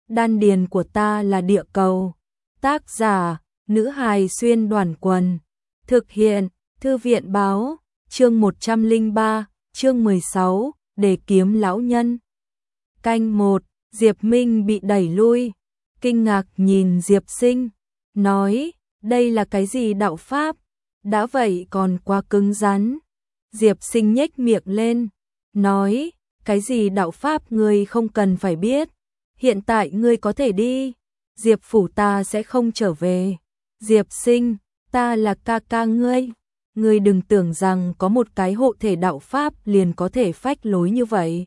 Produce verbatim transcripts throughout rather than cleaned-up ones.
đan điền của ta là địa cầu. Tác giả, nữ hài xuyên đoàn quần. Thực hiện, thư viện báo, chương một trăm lẻ ba, chương mười sáu, để kiếm lão nhân. Canh một, Diệp Minh bị đẩy lui, kinh ngạc nhìn Diệp Sinh, nói, đây là cái gì đạo pháp, đã vậy còn quá cứng rắn. Diệp Sinh nhếch miệng lên, nói, cái gì đạo pháp ngươi không cần phải biết, hiện tại ngươi có thể đi, Diệp phủ ta sẽ không trở về. Diệp Sinh, ta là ca ca ngươi, ngươi đừng tưởng rằng có một cái hộ thể đạo pháp liền có thể phách lối như vậy.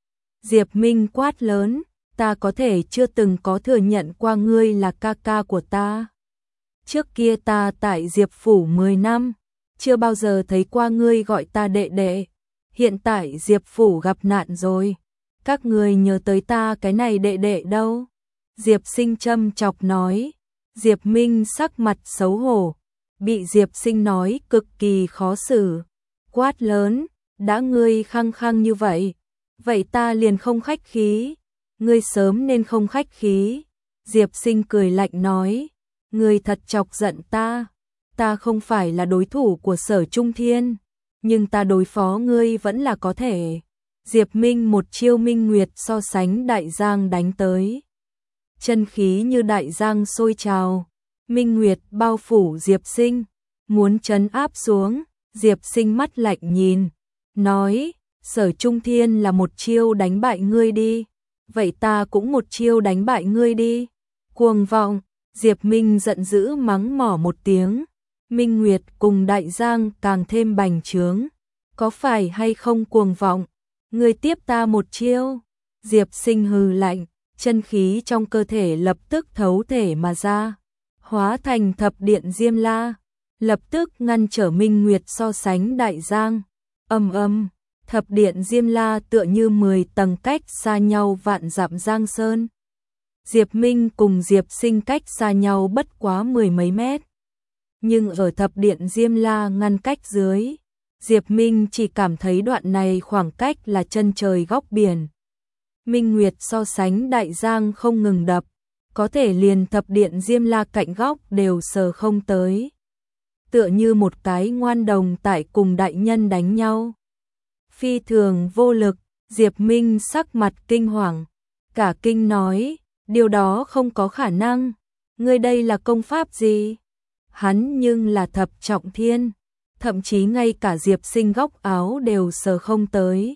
Diệp Minh quát lớn, ta có thể chưa từng có thừa nhận qua ngươi là ca ca của ta. Trước kia ta tại Diệp phủ mười năm, chưa bao giờ thấy qua ngươi gọi ta đệ đệ. Hiện tại Diệp phủ gặp nạn rồi, các ngươi nhớ tới ta cái này đệ đệ đâu? Diệp Sinh châm chọc nói. Diệp Minh sắc mặt xấu hổ, bị Diệp Sinh nói cực kỳ khó xử, quát lớn, đã ngươi khăng khăng như vậy, vậy ta liền không khách khí, ngươi sớm nên không khách khí. Diệp Sinh cười lạnh nói, ngươi thật chọc giận ta, ta không phải là đối thủ của Sở Trung Thiên, nhưng ta đối phó ngươi vẫn là có thể. Diệp Minh một chiêu minh nguyệt so sánh đại giang đánh tới. Chân khí như đại giang sôi trào, minh nguyệt bao phủ Diệp Sinh, muốn trấn áp xuống. Diệp Sinh mắt lạnh nhìn, nói, Sở Trung Thiên là một chiêu đánh bại ngươi đi, vậy ta cũng một chiêu đánh bại ngươi đi. Cuồng vọng, Diệp Minh giận dữ mắng mỏ một tiếng, minh nguyệt cùng đại giang càng thêm bành trướng, có phải hay không cuồng vọng, ngươi tiếp ta một chiêu. Diệp Sinh hừ lạnh, chân khí trong cơ thể lập tức thấu thể mà ra, hóa thành thập điện Diêm La, lập tức ngăn trở minh nguyệt so sánh đại giang. Âm âm, thập điện Diêm La tựa như mười tầng cách xa nhau vạn dặm giang sơn. Diệp Minh cùng Diệp Sinh cách xa nhau bất quá mười mấy mét, nhưng ở thập điện Diêm La ngăn cách dưới, Diệp Minh chỉ cảm thấy đoạn này khoảng cách là chân trời góc biển. Minh nguyệt so sánh đại giang không ngừng đập, có thể liền thập điện Diêm La cạnh góc đều sờ không tới. Tựa như một cái ngoan đồng tại cùng đại nhân đánh nhau. Phi thường vô lực, Diệp Minh sắc mặt kinh hoàng, cả kinh nói, điều đó không có khả năng, ngươi đây là công pháp gì? Hắn nhưng là thập trọng thiên, thậm chí ngay cả Diệp Sinh góc áo đều sờ không tới.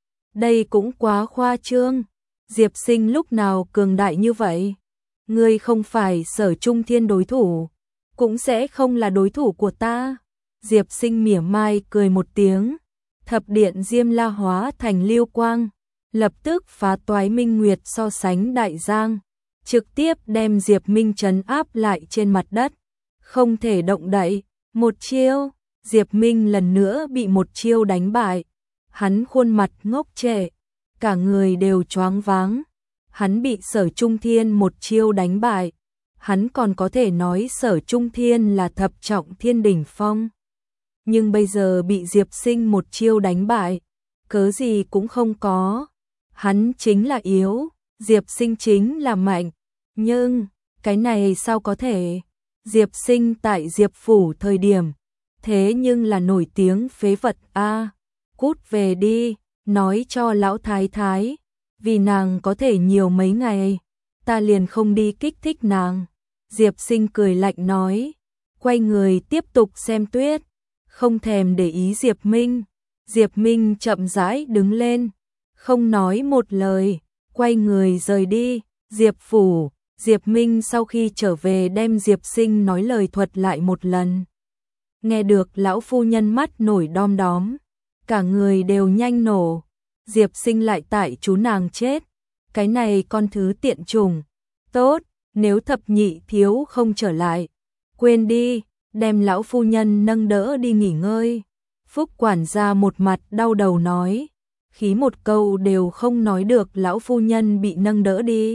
Đây cũng quá khoa trương, Diệp Sinh lúc nào cường đại như vậy? Ngươi không phải Sở Trung Thiên đối thủ, cũng sẽ không là đối thủ của ta. Diệp Sinh mỉa mai cười một tiếng, thập điện Diêm La hóa thành lưu quang, lập tức phá toái minh nguyệt so sánh đại giang, trực tiếp đem Diệp Minh trấn áp lại trên mặt đất, không thể động đậy. Một chiêu, Diệp Minh lần nữa bị một chiêu đánh bại, hắn khuôn mặt ngốc trệ, cả người đều choáng váng. Hắn bị Sở Trung Thiên một chiêu đánh bại, hắn còn có thể nói Sở Trung Thiên là thập trọng thiên đỉnh phong. Nhưng bây giờ bị Diệp Sinh một chiêu đánh bại, cớ gì cũng không có. Hắn chính là yếu, Diệp Sinh chính là mạnh. Nhưng, cái này sao có thể? Diệp Sinh tại Diệp phủ thời điểm, thế nhưng là nổi tiếng phế vật a. Cút về đi, nói cho lão thái thái, vì nàng có thể nhiều mấy ngày, ta liền không đi kích thích nàng. Diệp Sinh cười lạnh nói, quay người tiếp tục xem tuyết, không thèm để ý Diệp Minh. Diệp Minh chậm rãi đứng lên, không nói một lời, quay người rời đi. Diệp phủ, Diệp Minh sau khi trở về đem Diệp Sinh nói lời thuật lại một lần. Nghe được lão phu nhân mắt nổi đom đóm, cả người đều nhanh nổ. Diệp Sinh lại tại chú nàng chết, cái này con thứ tiện trùng. Tốt, nếu thập nhị thiếu không trở lại, quên đi, đem lão phu nhân nâng đỡ đi nghỉ ngơi. Phúc quản gia một mặt đau đầu nói, khí một câu đều không nói được, lão phu nhân bị nâng đỡ đi.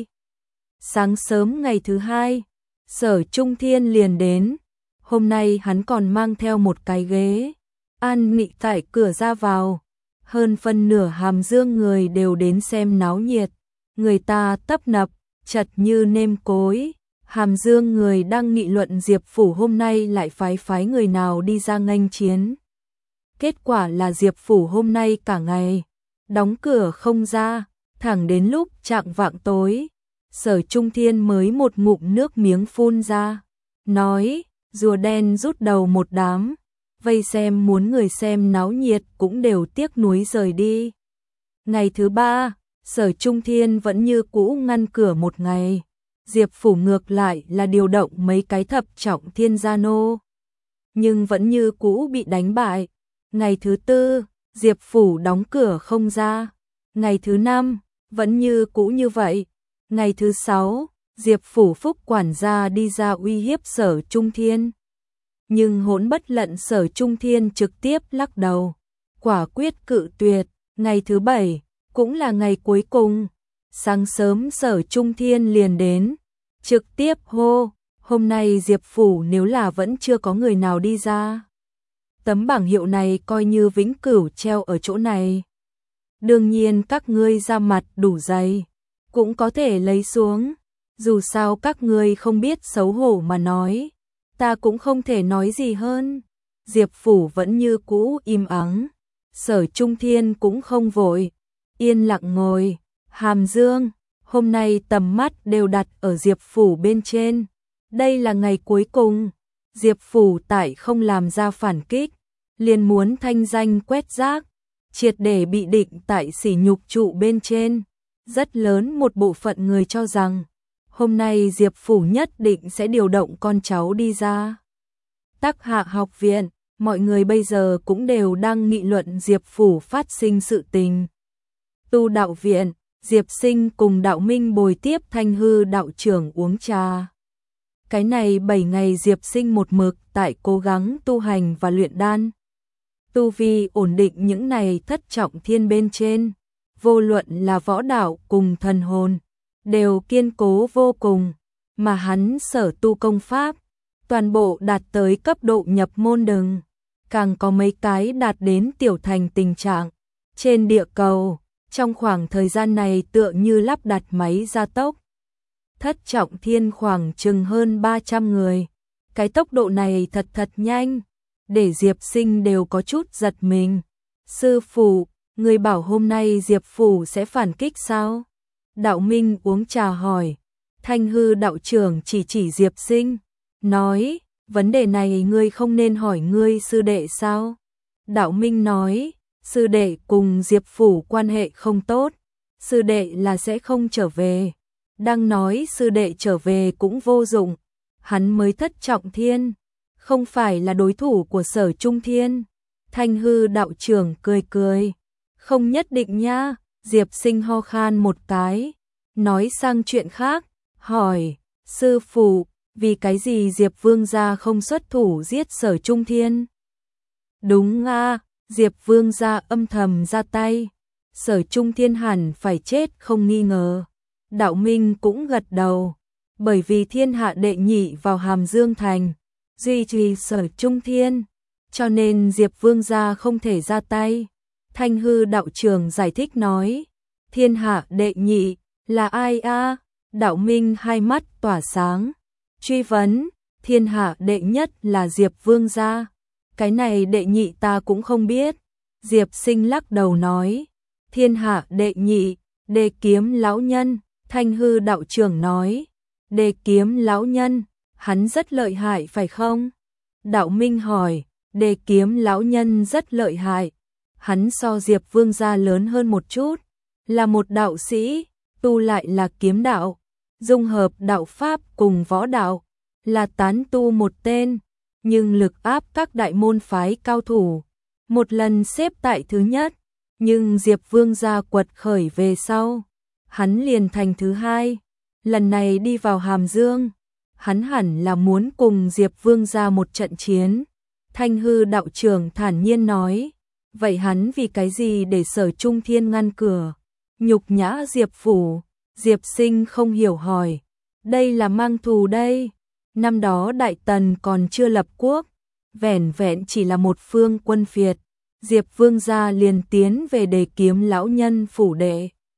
Sáng sớm ngày thứ hai, Sở Trung Thiên liền đến, hôm nay hắn còn mang theo một cái ghế, an nghị tại cửa ra vào. Hơn phân nửa Hàm Dương người đều đến xem náo nhiệt, người ta tấp nập, chật như nêm cối. Hàm Dương người đang nghị luận Diệp Phủ hôm nay lại phái phái người nào đi ra nghênh chiến. Kết quả là Diệp Phủ hôm nay cả ngày đóng cửa không ra, thẳng đến lúc chạng vạng tối, Sở Trung Thiên mới một ngụm nước miếng phun ra, nói, rùa đen rút đầu một đám, vây xem muốn người xem náo nhiệt cũng đều tiếc nuối rời đi. Ngày thứ ba, Sở Trung Thiên vẫn như cũ ngăn cửa một ngày, Diệp Phủ ngược lại là điều động mấy cái thập trọng thiên gia nô, nhưng vẫn như cũ bị đánh bại. Ngày thứ tư, Diệp Phủ đóng cửa không ra. Ngày thứ năm, vẫn như cũ như vậy. Ngày thứ sáu, Diệp Phủ Phúc quản gia đi ra uy hiếp Sở Trung Thiên. Nhưng Hỗn Bất Lận Sở Trung Thiên trực tiếp lắc đầu, quả quyết cự tuyệt. Ngày thứ bảy, cũng là ngày cuối cùng, sáng sớm Sở Trung Thiên liền đến, trực tiếp hô, hôm nay Diệp Phủ nếu là vẫn chưa có người nào đi ra, tấm bảng hiệu này coi như vĩnh cửu treo ở chỗ này. Đương nhiên các ngươi ra mặt đủ dày, cũng có thể lấy xuống, dù sao các ngươi không biết xấu hổ mà nói, ta cũng không thể nói gì hơn. Diệp Phủ vẫn như cũ im ắng, Sở Trung Thiên cũng không vội, yên lặng ngồi. Hàm Dương, hôm nay tầm mắt đều đặt ở Diệp Phủ bên trên, đây là ngày cuối cùng, Diệp Phủ tại không làm ra phản kích, liền muốn thanh danh quét rác, triệt để bị định tại sỉ nhục trụ bên trên. Rất lớn một bộ phận người cho rằng, hôm nay Diệp Phủ nhất định sẽ điều động con cháu đi ra. Tắc Hạ học viện, mọi người bây giờ cũng đều đang nghị luận Diệp Phủ phát sinh sự tình. Tu đạo viện, Diệp Sinh cùng Đạo Minh bồi tiếp Thanh Hư đạo trưởng uống trà. Cái này bảy ngày Diệp Sinh một mực tại cố gắng tu hành và luyện đan. Tu vi ổn định những này thất trọng thiên bên trên, vô luận là võ đạo cùng thần hồn, đều kiên cố vô cùng, mà hắn sở tu công pháp, toàn bộ đạt tới cấp độ nhập môn đừng, càng có mấy cái đạt đến tiểu thành tình trạng. Trên địa cầu, trong khoảng thời gian này tựa như lắp đặt máy gia tốc. Thất trọng thiên khoảng chừng hơn ba trăm người, cái tốc độ này thật thật nhanh, để Diệp Sinh đều có chút giật mình. Sư phụ, người bảo hôm nay Diệp Phủ sẽ phản kích sao? Đạo Minh uống trà hỏi. Thanh Hư đạo trưởng chỉ chỉ Diệp Sinh, nói, vấn đề này ngươi không nên hỏi ngươi sư đệ sao? Đạo Minh nói, sư đệ cùng Diệp Phủ quan hệ không tốt, sư đệ là sẽ không trở về. Đang nói sư đệ trở về cũng vô dụng, hắn mới thất trọng thiên, không phải là đối thủ của Sở Trung Thiên. Thanh Hư đạo trưởng cười cười, không nhất định nha. Diệp Sinh ho khan một cái, nói sang chuyện khác, hỏi, sư phụ, vì cái gì Diệp Vương gia không xuất thủ giết Sở Trung Thiên? Đúng a, Diệp Vương gia âm thầm ra tay, Sở Trung Thiên hẳn phải chết không nghi ngờ. Đạo Minh cũng gật đầu, bởi vì thiên hạ đệ nhị vào Hàm Dương thành, duy trì Sở Trung Thiên, cho nên Diệp Vương gia không thể ra tay. Thanh Hư đạo trưởng giải thích nói, thiên hạ đệ nhị là ai a? Đạo Minh hai mắt tỏa sáng, truy vấn, thiên hạ đệ nhất là Diệp Vương gia, cái này đệ nhị ta cũng không biết. Diệp Sinh lắc đầu nói, thiên hạ đệ nhị, Đề Kiếm lão nhân. Thanh Hư đạo trưởng nói, Đề Kiếm lão nhân, hắn rất lợi hại phải không? Đạo Minh hỏi, Đề Kiếm lão nhân rất lợi hại, hắn so Diệp Vương gia lớn hơn một chút, là một đạo sĩ, tu lại là kiếm đạo, dung hợp đạo pháp cùng võ đạo, là tán tu một tên, nhưng lực áp các đại môn phái cao thủ, một lần xếp tại thứ nhất, nhưng Diệp Vương gia quật khởi về sau, hắn liền thành thứ hai. Lần này đi vào Hàm Dương, hắn hẳn là muốn cùng Diệp Vương gia một trận chiến. Thanh Hư đạo trưởng thản nhiên nói, vậy hắn vì cái gì để Sở Trung Thiên ngăn cửa, nhục nhã Diệp Phủ? Diệp Sinh không hiểu hỏi, đây là mang thù đây, năm đó Đại Tần còn chưa lập quốc, vẻn vẹn chỉ là một phương quân phiệt, Diệp Vương gia liền tiến về Đề Kiếm lão nhân phủ đệ.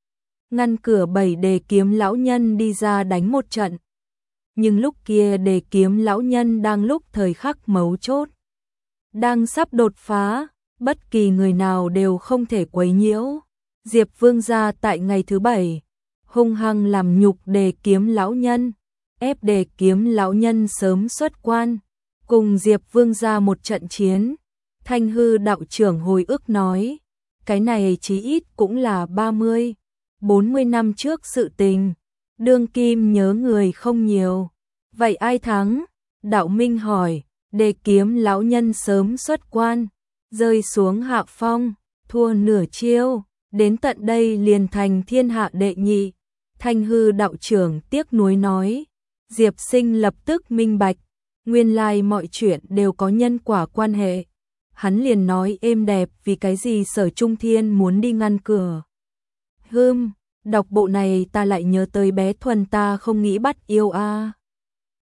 ngăn cửa bảy Đề Kiếm lão nhân đi ra đánh một trận. Nhưng lúc kia Đề Kiếm lão nhân đang lúc thời khắc mấu chốt, đang sắp đột phá, bất kỳ người nào đều không thể quấy nhiễu. Diệp Vương gia tại ngày thứ bảy, hung hăng làm nhục Đề Kiếm lão nhân, ép Đề Kiếm lão nhân sớm xuất quan, cùng Diệp Vương gia một trận chiến. Thanh Hư đạo trưởng hồi ức nói, cái này chí ít cũng là ba mươi, bốn mươi năm trước sự tình, đương kim nhớ người không nhiều. Vậy ai thắng? Đạo Minh hỏi. Đề Kiếm lão nhân sớm xuất quan, rơi xuống hạ phong, thua nửa chiêu, đến tận đây liền thành thiên hạ đệ nhị. Thanh Hư đạo trưởng tiếc nuối nói. Diệp Sinh lập tức minh bạch, nguyên lai mọi chuyện đều có nhân quả quan hệ. Hắn liền nói êm đẹp, vì cái gì Sở Trung Thiên muốn đi ngăn cửa. Hừm, đọc bộ này ta lại nhớ tới bé Thuần ta không nghĩ bắt yêu a.